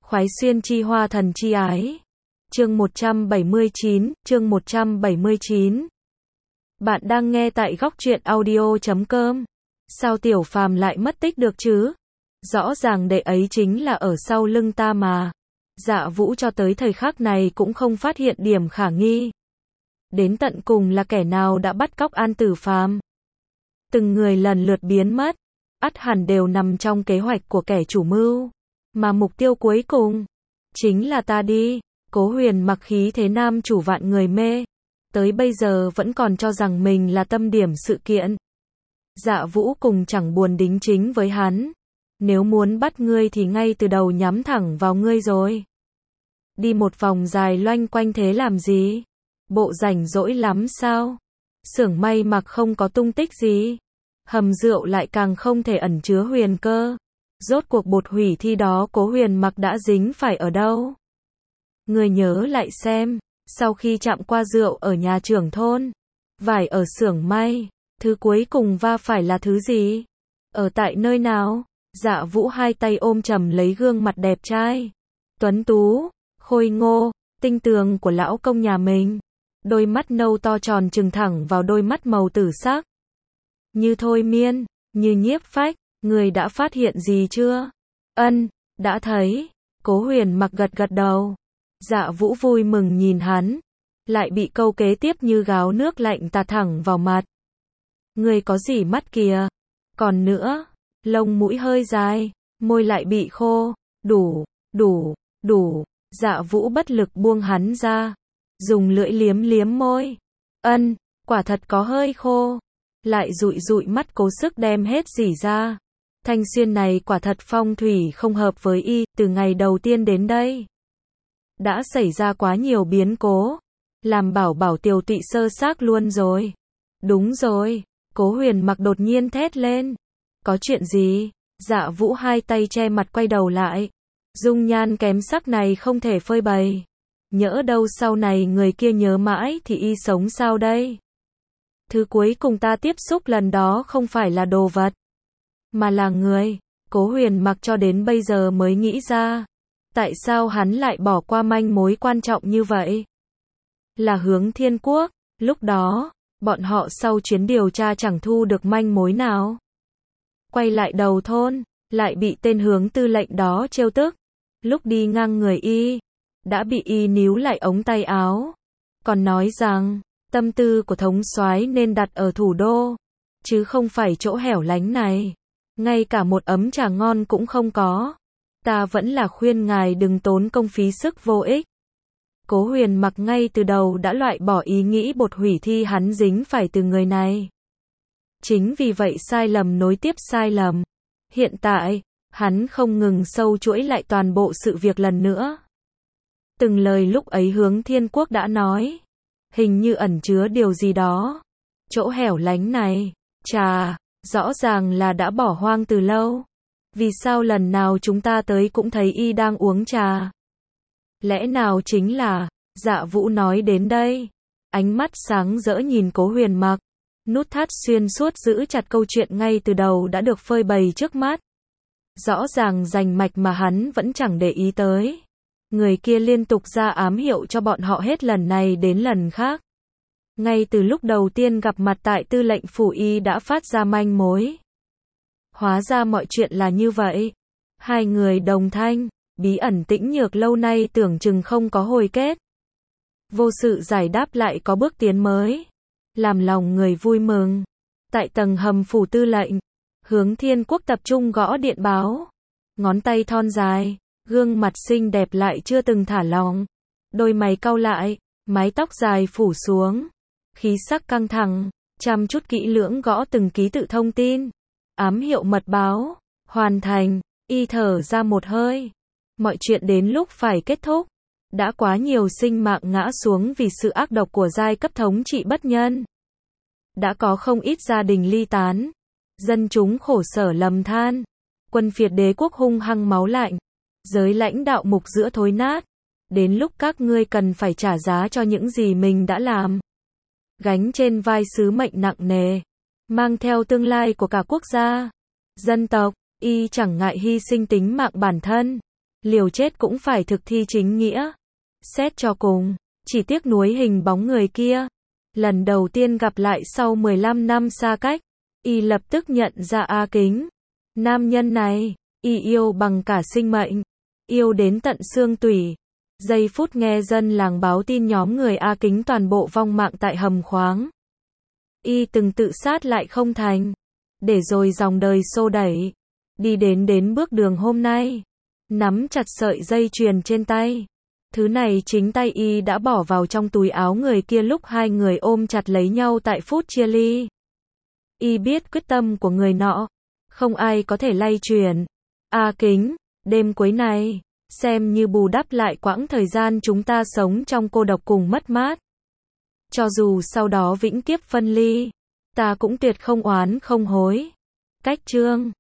Khoái xuyên chi hoa thần chi ái. Chương 179. Bạn đang nghe tại góc truyện audio.com. Sao Tiểu Phàm lại mất tích được chứ? Rõ ràng đệ ấy chính là ở sau lưng ta mà. Dạ Vũ cho tới thời khắc này cũng không phát hiện điểm khả nghi. Đến tận cùng là kẻ nào đã bắt cóc An Tử Phàm? Từng người lần lượt biến mất, ắt hẳn đều nằm trong kế hoạch của kẻ chủ mưu. Mà mục tiêu cuối cùng chính là ta đi. Cố Huyền mặc khí thế nam chủ vạn người mê, tới bây giờ vẫn còn cho rằng mình là tâm điểm sự kiện. Dạ Vũ cùng chẳng buồn đính chính với hắn. Nếu muốn bắt ngươi thì ngay từ đầu nhắm thẳng vào ngươi rồi. Đi một vòng dài loanh quanh thế làm gì? Bộ rảnh rỗi lắm sao? Xưởng may mặc không có tung tích gì. Hầm rượu lại càng không thể ẩn chứa huyền cơ. Rốt cuộc bột hủy thi đó Cố Huyền mặc đã dính phải ở đâu? Người nhớ lại xem, sau khi chạm qua rượu ở nhà trưởng thôn, vải ở xưởng may, thứ cuối cùng va phải là thứ gì? Ở tại nơi nào? Dạ Vũ hai tay ôm chầm lấy gương mặt đẹp trai, tuấn tú, khôi ngô, tinh tường của lão công nhà mình. Đôi mắt nâu to tròn trừng thẳng vào đôi mắt màu tử sắc. Như thôi miên, như nhiếp phách. Người đã phát hiện gì chưa? Ân, đã thấy. Cố Huyền mặc gật gật đầu. Dạ Vũ vui mừng nhìn hắn, lại bị câu kế tiếp như gáo nước lạnh tạt thẳng vào mặt. Người có gì mắt kìa? Còn nữa, lông mũi hơi dài, môi lại bị khô. Đủ. Dạ Vũ bất lực buông hắn ra, dùng lưỡi liếm liếm môi. Ân, quả thật có hơi khô. Lại dụi mắt cố sức đem hết rỉ ra. Thanh Xuyên này quả thật phong thủy không hợp với y, từ ngày đầu tiên đến đây. Đã xảy ra quá nhiều biến cố, làm bảo tiều tụy sơ xác luôn rồi. Đúng rồi, Cố Huyền mặc đột nhiên thét lên. Có chuyện gì? Dạ Vũ hai tay che mặt quay đầu lại. Dung nhan kém sắc này không thể phơi bày. Nhỡ đâu sau này người kia nhớ mãi thì y sống sao đây? Thứ cuối cùng ta tiếp xúc lần đó không phải là đồ vật, mà là người. Cố Huyền mặc cho đến bây giờ mới nghĩ ra, tại sao hắn lại bỏ qua manh mối quan trọng như vậy? Là Hướng Thiên Quốc. Lúc đó, bọn họ sau chuyến điều tra chẳng thu được manh mối nào. Quay lại đầu thôn, lại bị tên Hướng tư lệnh đó trêu tức. Lúc đi ngang người y, đã bị y níu lại ống tay áo. Còn nói rằng, tâm tư của thống soái nên đặt ở thủ đô, chứ không phải chỗ hẻo lánh này. Ngay cả một ấm trà ngon cũng không có. Ta vẫn là khuyên ngài đừng tốn công phí sức vô ích. Cố Huyền mặc ngay từ đầu đã loại bỏ ý nghĩ bột hủy thi hắn dính phải từ người này. Chính vì vậy sai lầm nối tiếp sai lầm. Hiện tại, hắn không ngừng sâu chuỗi lại toàn bộ sự việc lần nữa. Từng lời lúc ấy Hướng Thiên Quốc đã nói, hình như ẩn chứa điều gì đó. Chỗ hẻo lánh này, chà, rõ ràng là đã bỏ hoang từ lâu. Vì sao lần nào chúng ta tới cũng thấy y đang uống trà? Lẽ nào chính là... Dạ Vũ nói đến đây, ánh mắt sáng rỡ nhìn Cố Huyền mặc. Nút thắt xuyên suốt giữ chặt câu chuyện ngay từ đầu đã được phơi bày trước mắt. Rõ ràng rành mạch mà hắn vẫn chẳng để ý tới. Người kia liên tục ra ám hiệu cho bọn họ hết lần này đến lần khác. Ngay từ lúc đầu tiên gặp mặt tại tư lệnh phủ y đã phát ra manh mối. Hóa ra mọi chuyện là như vậy. Hai người đồng thanh, bí ẩn tĩnh nhược lâu nay tưởng chừng không có hồi kết. Vô sự giải đáp lại có bước tiến mới. Làm lòng người vui mừng. Tại tầng hầm phủ tư lệnh, Hướng Thiên Quốc tập trung gõ điện báo. Ngón tay thon dài, gương mặt xinh đẹp lại chưa từng thả lỏng. Đôi mày cau lại, mái tóc dài phủ xuống. Khí sắc căng thẳng, chăm chút kỹ lưỡng gõ từng ký tự thông tin. Ám hiệu mật báo, hoàn thành, y thở ra một hơi. Mọi chuyện đến lúc phải kết thúc. Đã quá nhiều sinh mạng ngã xuống vì sự ác độc của giai cấp thống trị bất nhân. Đã có không ít gia đình ly tán. Dân chúng khổ sở lầm than. Quân phiệt đế quốc hung hăng máu lạnh. Giới lãnh đạo mục giữa thối nát. Đến lúc các ngươi cần phải trả giá cho những gì mình đã làm. Gánh trên vai sứ mệnh nặng nề. Mang theo tương lai của cả quốc gia, dân tộc, y chẳng ngại hy sinh tính mạng bản thân. liều chết cũng phải thực thi chính nghĩa. Xét cho cùng, chỉ tiếc nuối hình bóng người kia. Lần đầu tiên gặp lại sau 15 năm xa cách, y lập tức nhận ra A Kính. Nam nhân này, y yêu bằng cả sinh mệnh, yêu đến tận xương tủy. Giây phút nghe dân làng báo tin nhóm người A Kính toàn bộ vong mạng tại hầm khoáng, y từng tự sát lại không thành, để rồi dòng đời xô đẩy, đi đến bước đường hôm nay, nắm chặt sợi dây chuyền trên tay. Thứ này chính tay y đã bỏ vào trong túi áo người kia lúc hai người ôm chặt lấy nhau tại phút chia ly. Y biết quyết tâm của người nọ, không ai có thể lay chuyển. A Kính, đêm cuối này, xem như bù đắp lại quãng thời gian chúng ta sống trong cô độc cùng mất mát. Cho dù sau đó vĩnh kiếp phân ly, ta cũng tuyệt không oán không hối. Cách chương